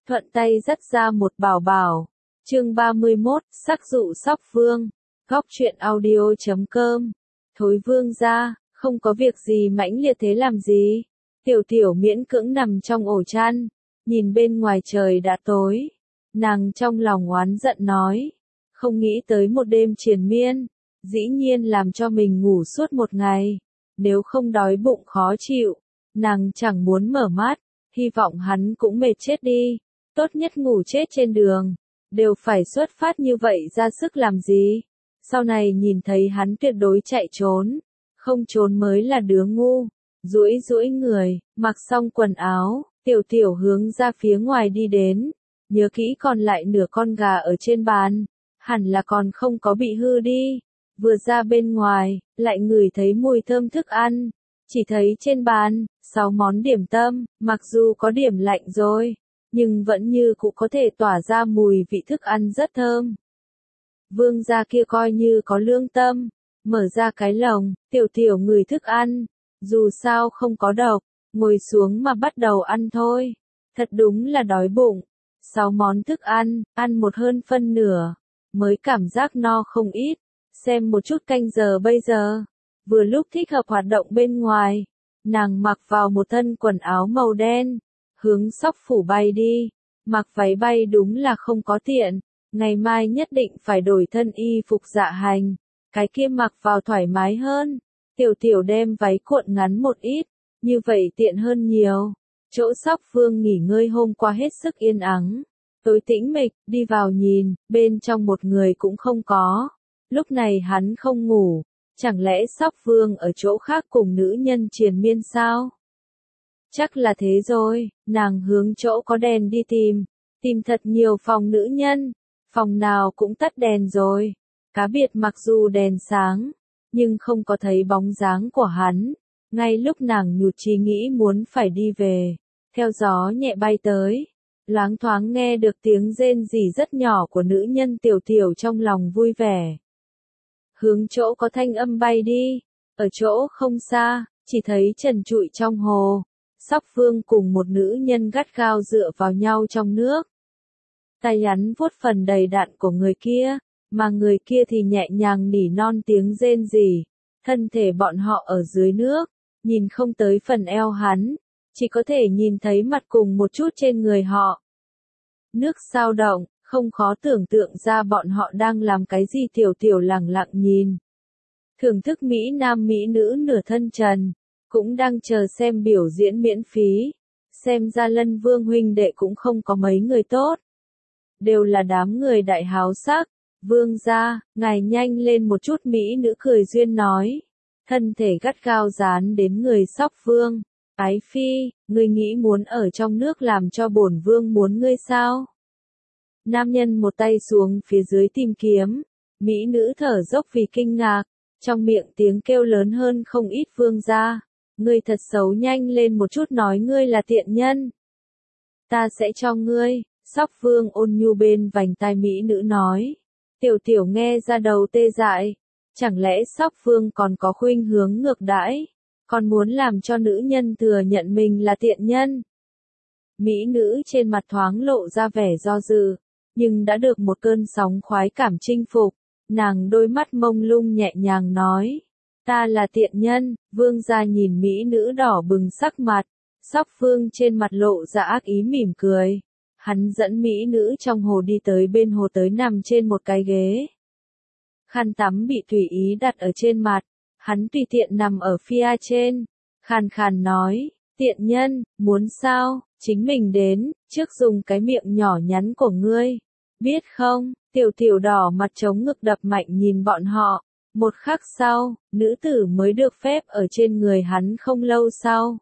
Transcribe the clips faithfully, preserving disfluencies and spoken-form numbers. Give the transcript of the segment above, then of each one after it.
thuận tay dắt ra một bảo bảo. Chương ba mươi mốt, sắc dụ Sóc Vương. Góc truyện audio chấm com. Thối Vương gia, không có việc gì mãnh liệt thế làm gì? Tiểu Tiểu miễn cưỡng nằm trong ổ chăn, nhìn bên ngoài trời đã tối. Nàng trong lòng oán giận nói, không nghĩ tới một đêm triền miên, dĩ nhiên làm cho mình ngủ suốt một ngày. Nếu không đói bụng khó chịu, nàng chẳng muốn mở mắt, hy vọng hắn cũng mệt chết đi. Tốt nhất ngủ chết trên đường, đều phải xuất phát như vậy ra sức làm gì? Sau này nhìn thấy hắn tuyệt đối chạy trốn, không trốn mới là đứa ngu. Duỗi duỗi người, mặc xong quần áo, Tiểu Tiểu hướng ra phía ngoài đi đến. Nhớ kỹ còn lại nửa con gà ở trên bàn, hẳn là còn không có bị hư đi. Vừa ra bên ngoài, lại ngửi thấy mùi thơm thức ăn. Chỉ thấy trên bàn, sáu món điểm tâm, mặc dù có điểm lạnh rồi, nhưng vẫn như cũng có thể tỏa ra mùi vị thức ăn rất thơm. Vương gia kia coi như có lương tâm, mở ra cái lồng, Tiểu Tiểu ngửi thức ăn, dù sao không có độc, ngồi xuống mà bắt đầu ăn thôi. Thật đúng là đói bụng. Sáu món thức ăn, ăn một hơn phân nửa, mới cảm giác no không ít. Xem một chút canh giờ bây giờ, vừa lúc thích hợp hoạt động bên ngoài. Nàng mặc vào một thân quần áo màu đen, hướng Sóc phủ bay đi. Mặc váy bay đúng là không có tiện, ngày mai nhất định phải đổi thân y phục dạ hành, cái kia mặc vào thoải mái hơn. Tiểu Tiểu đem váy cuộn ngắn một ít, như vậy tiện hơn nhiều. Chỗ Sóc Vương nghỉ ngơi hôm qua hết sức yên ắng, tối tĩnh mịch, đi vào nhìn, bên trong một người cũng không có. Lúc này hắn không ngủ, chẳng lẽ Sóc Vương ở chỗ khác cùng nữ nhân triền miên sao? Chắc là thế rồi, nàng hướng chỗ có đèn đi tìm, tìm thật nhiều phòng nữ nhân, phòng nào cũng tắt đèn rồi. Cá biệt mặc dù đèn sáng, nhưng không có thấy bóng dáng của hắn. Ngay lúc nàng nhụt chí nghĩ muốn phải đi về, theo gió nhẹ bay tới, loáng thoáng nghe được tiếng rên rỉ rất nhỏ của nữ nhân. Tiểu Tiểu trong lòng vui vẻ, hướng chỗ có thanh âm bay đi. Ở chỗ không xa, chỉ thấy trần trụi trong hồ, Sóc Vương cùng một nữ nhân gắt gao dựa vào nhau trong nước. Tay hắn vuốt phần đầy đặn của người kia, mà người kia thì nhẹ nhàng nỉ non tiếng rên rỉ. Thân thể bọn họ ở dưới nước, nhìn không tới phần eo hắn, chỉ có thể nhìn thấy mặt cùng một chút trên người họ. Nước sao động, không khó tưởng tượng ra bọn họ đang làm cái gì. Tiểu Tiểu lặng lặng nhìn, thưởng thức mỹ nam mỹ nữ nửa thân trần, cũng đang chờ xem biểu diễn miễn phí. Xem ra Lân Vương huynh đệ cũng không có mấy người tốt, đều là đám người đại háo sắc. Vương gia, ngài nhanh lên một chút. Mỹ nữ cười duyên nói, thân thể gắt gao dán đến người Sóc Vương. Ái phi, ngươi nghĩ muốn ở trong nước làm cho bổn vương muốn ngươi sao? Nam nhân một tay xuống phía dưới tìm kiếm, mỹ nữ thở dốc vì kinh ngạc, trong miệng tiếng kêu lớn hơn không ít. Vương gia, ngươi thật xấu, nhanh lên một chút nói ngươi là tiện nhân. Ta sẽ cho ngươi. Sóc Vương ôn nhu bên vành tai mỹ nữ nói. Tiểu Tiểu nghe ra đầu tê dại, chẳng lẽ Sóc Vương còn có khuynh hướng ngược đãi, còn muốn làm cho nữ nhân thừa nhận mình là tiện nhân? Mỹ nữ trên mặt thoáng lộ ra vẻ do dự, nhưng đã được một cơn sóng khoái cảm chinh phục, nàng đôi mắt mông lung nhẹ nhàng nói, ta là tiện nhân. Vương gia nhìn mỹ nữ đỏ bừng sắc mặt, Sóc Vương trên mặt lộ ra ác ý mỉm cười. Hắn dẫn mỹ nữ trong hồ đi tới bên hồ, tới nằm trên một cái ghế. Khăn tắm bị tùy ý đặt ở trên mặt, hắn tùy tiện nằm ở phía trên, khàn khàn nói, tiện nhân, muốn sao, chính mình đến, trước dùng cái miệng nhỏ nhắn của ngươi, biết không? Tiểu Tiểu đỏ mặt chống ngực đập mạnh nhìn bọn họ. Một khắc sau, nữ tử mới được phép ở trên người hắn không lâu sau.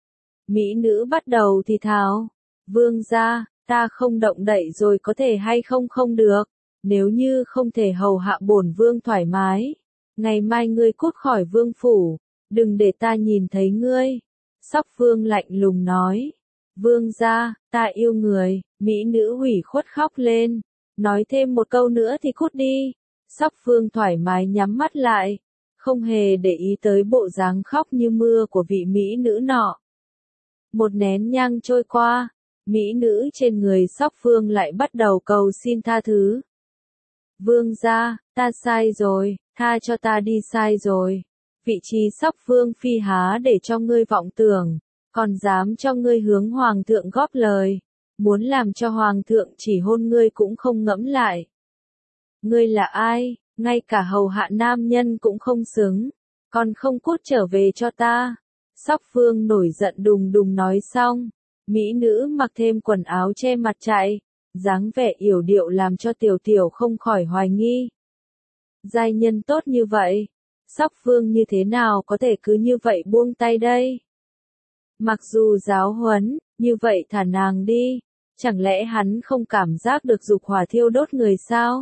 Mỹ nữ bắt đầu thì thào, vương gia, ta không động đậy rồi có thể hay không? Không được, nếu như không thể hầu hạ bổn vương thoải mái, ngày mai ngươi cút khỏi vương phủ, đừng để ta nhìn thấy ngươi. Sóc Vương lạnh lùng nói, vương gia, ta yêu người. Mỹ nữ hủy khuất khóc lên, nói thêm một câu nữa thì cút đi. Sóc Vương thoải mái nhắm mắt lại, không hề để ý tới bộ dáng khóc như mưa của vị mỹ nữ nọ. Một nén nhang trôi qua, Mỹ nữ trên người Sóc Phương lại bắt đầu cầu xin tha thứ. Vương gia, ta sai rồi, tha cho ta đi sai rồi. Vị trí Sóc Phương phi há để cho ngươi vọng tưởng, còn dám cho ngươi hướng hoàng thượng góp lời, muốn làm cho hoàng thượng chỉ hôn ngươi cũng không ngẫm lại. Ngươi là ai, ngay cả hầu hạ nam nhân cũng không xứng, còn không cút trở về cho ta. Sóc Phương nổi giận đùng đùng nói xong, mỹ nữ mặc thêm quần áo che mặt chạy, dáng vẻ yểu điệu làm cho Tiểu Tiểu không khỏi hoài nghi. Giai nhân tốt như vậy, Sóc Phương như thế nào có thể cứ như vậy buông tay đây? Mặc dù giáo huấn, như vậy thả nàng đi, chẳng lẽ hắn không cảm giác được dục hỏa thiêu đốt người sao?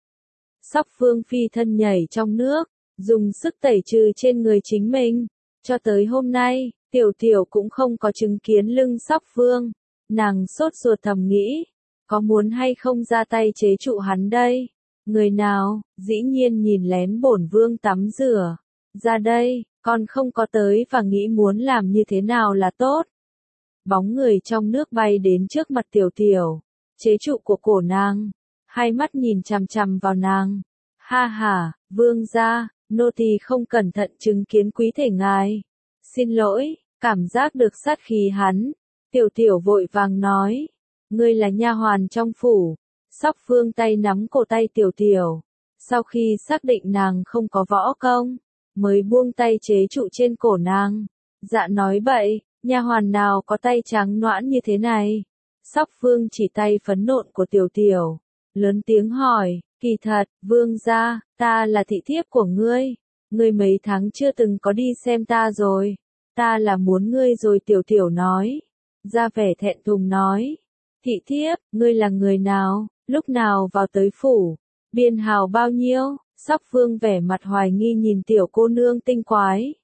Sóc Phương phi thân nhảy trong nước, dùng sức tẩy trừ trên người chính mình. Cho tới hôm nay, Tiểu Tiểu cũng không có chứng kiến lưng Sóc Phương. Nàng sốt ruột thầm nghĩ, có muốn hay không ra tay chế trụ hắn đây? Người nào, dĩ nhiên nhìn lén bổn vương tắm rửa. Ra đây, còn không có tới và nghĩ muốn làm như thế nào là tốt. Bóng người trong nước bay đến trước mặt Tiểu Tiểu, chế trụ của cổ nàng, hai mắt nhìn chằm chằm vào nàng. Ha ha, vương gia, nô tỳ không cẩn thận chứng kiến quý thể ngài. Xin lỗi, cảm giác được sát khí hắn. Tiểu Tiểu vội vàng nói, ngươi là nha hoàn trong phủ. Sóc Phương tay nắm cổ tay Tiểu Tiểu, sau khi xác định nàng không có võ công, mới buông tay chế trụ trên cổ nàng. Dạ nói bậy, nha hoàn nào có tay trắng nõn như thế này? Sóc Phương chỉ tay phấn nộn của Tiểu Tiểu, lớn tiếng hỏi, kỳ thật, vương gia, ta là thị thiếp của ngươi. Ngươi mấy tháng chưa từng có đi xem ta rồi. Ta là muốn ngươi rồi. Tiểu Tiểu nói, ra vẻ thẹn thùng nói, thị thiếp, ngươi là người nào, lúc nào vào tới phủ, biên hào bao nhiêu? Sóc Phương vẻ mặt hoài nghi nhìn tiểu cô nương tinh quái.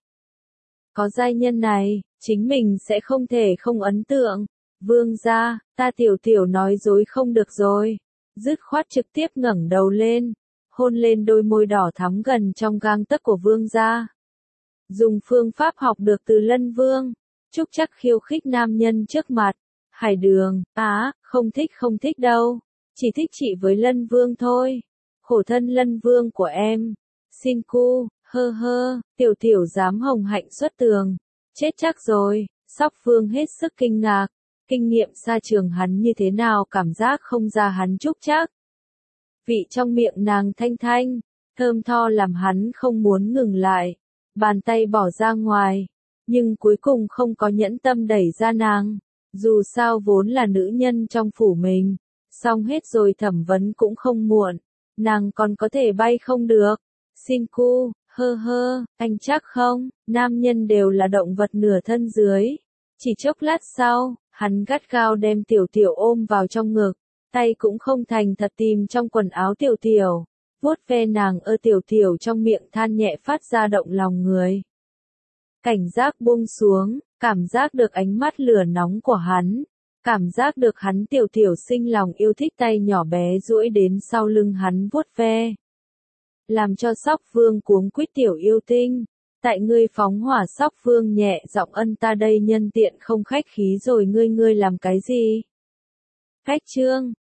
Có giai nhân này, chính mình sẽ không thể không ấn tượng. Vương gia, ta Tiểu Tiểu nói dối không được rồi. Dứt khoát trực tiếp ngẩng đầu lên, hôn lên đôi môi đỏ thắm gần trong gang tấc của vương gia. Dùng phương pháp học được từ Lân Vương, Trúc Trắc khiêu khích nam nhân trước mặt. Hải Đường, á, không thích không thích đâu, chỉ thích chị với Lân Vương thôi. Khổ thân Lân Vương của em. Xin cu, hơ hơ, Tiểu Tiểu dám hồng hạnh xuất tường. Chết chắc rồi. Sóc Phương hết sức kinh ngạc. Kinh nghiệm xa trường hắn như thế nào cảm giác không ra hắn Trúc Trắc. Vị trong miệng nàng thanh thanh, thơm tho làm hắn không muốn ngừng lại. Bàn tay bỏ ra ngoài, nhưng cuối cùng không có nhẫn tâm đẩy ra nàng. Dù sao vốn là nữ nhân trong phủ mình, xong hết rồi thẩm vấn cũng không muộn. Nàng còn có thể bay không được. Xin cu, hơ hơ, anh chắc không, nam nhân đều là động vật nửa thân dưới. Chỉ chốc lát sau, hắn gắt gao đem Tiểu Tiểu ôm vào trong ngực, tay cũng không thành thật tìm trong quần áo Tiểu Tiểu, vuốt ve nàng ơ Tiểu Tiểu trong miệng than nhẹ phát ra động lòng người. Cảnh giác buông xuống, cảm giác được ánh mắt lửa nóng của hắn, cảm giác được hắn Tiểu Tiểu sinh lòng yêu thích tay nhỏ bé duỗi đến sau lưng hắn vuốt ve. Làm cho Sóc Phương cuống quýt Tiểu yêu tinh. Tại ngươi phóng hỏa. Sóc Phương nhẹ giọng ân ta đây nhân tiện không khách khí rồi. Ngươi ngươi làm cái gì? Cách chương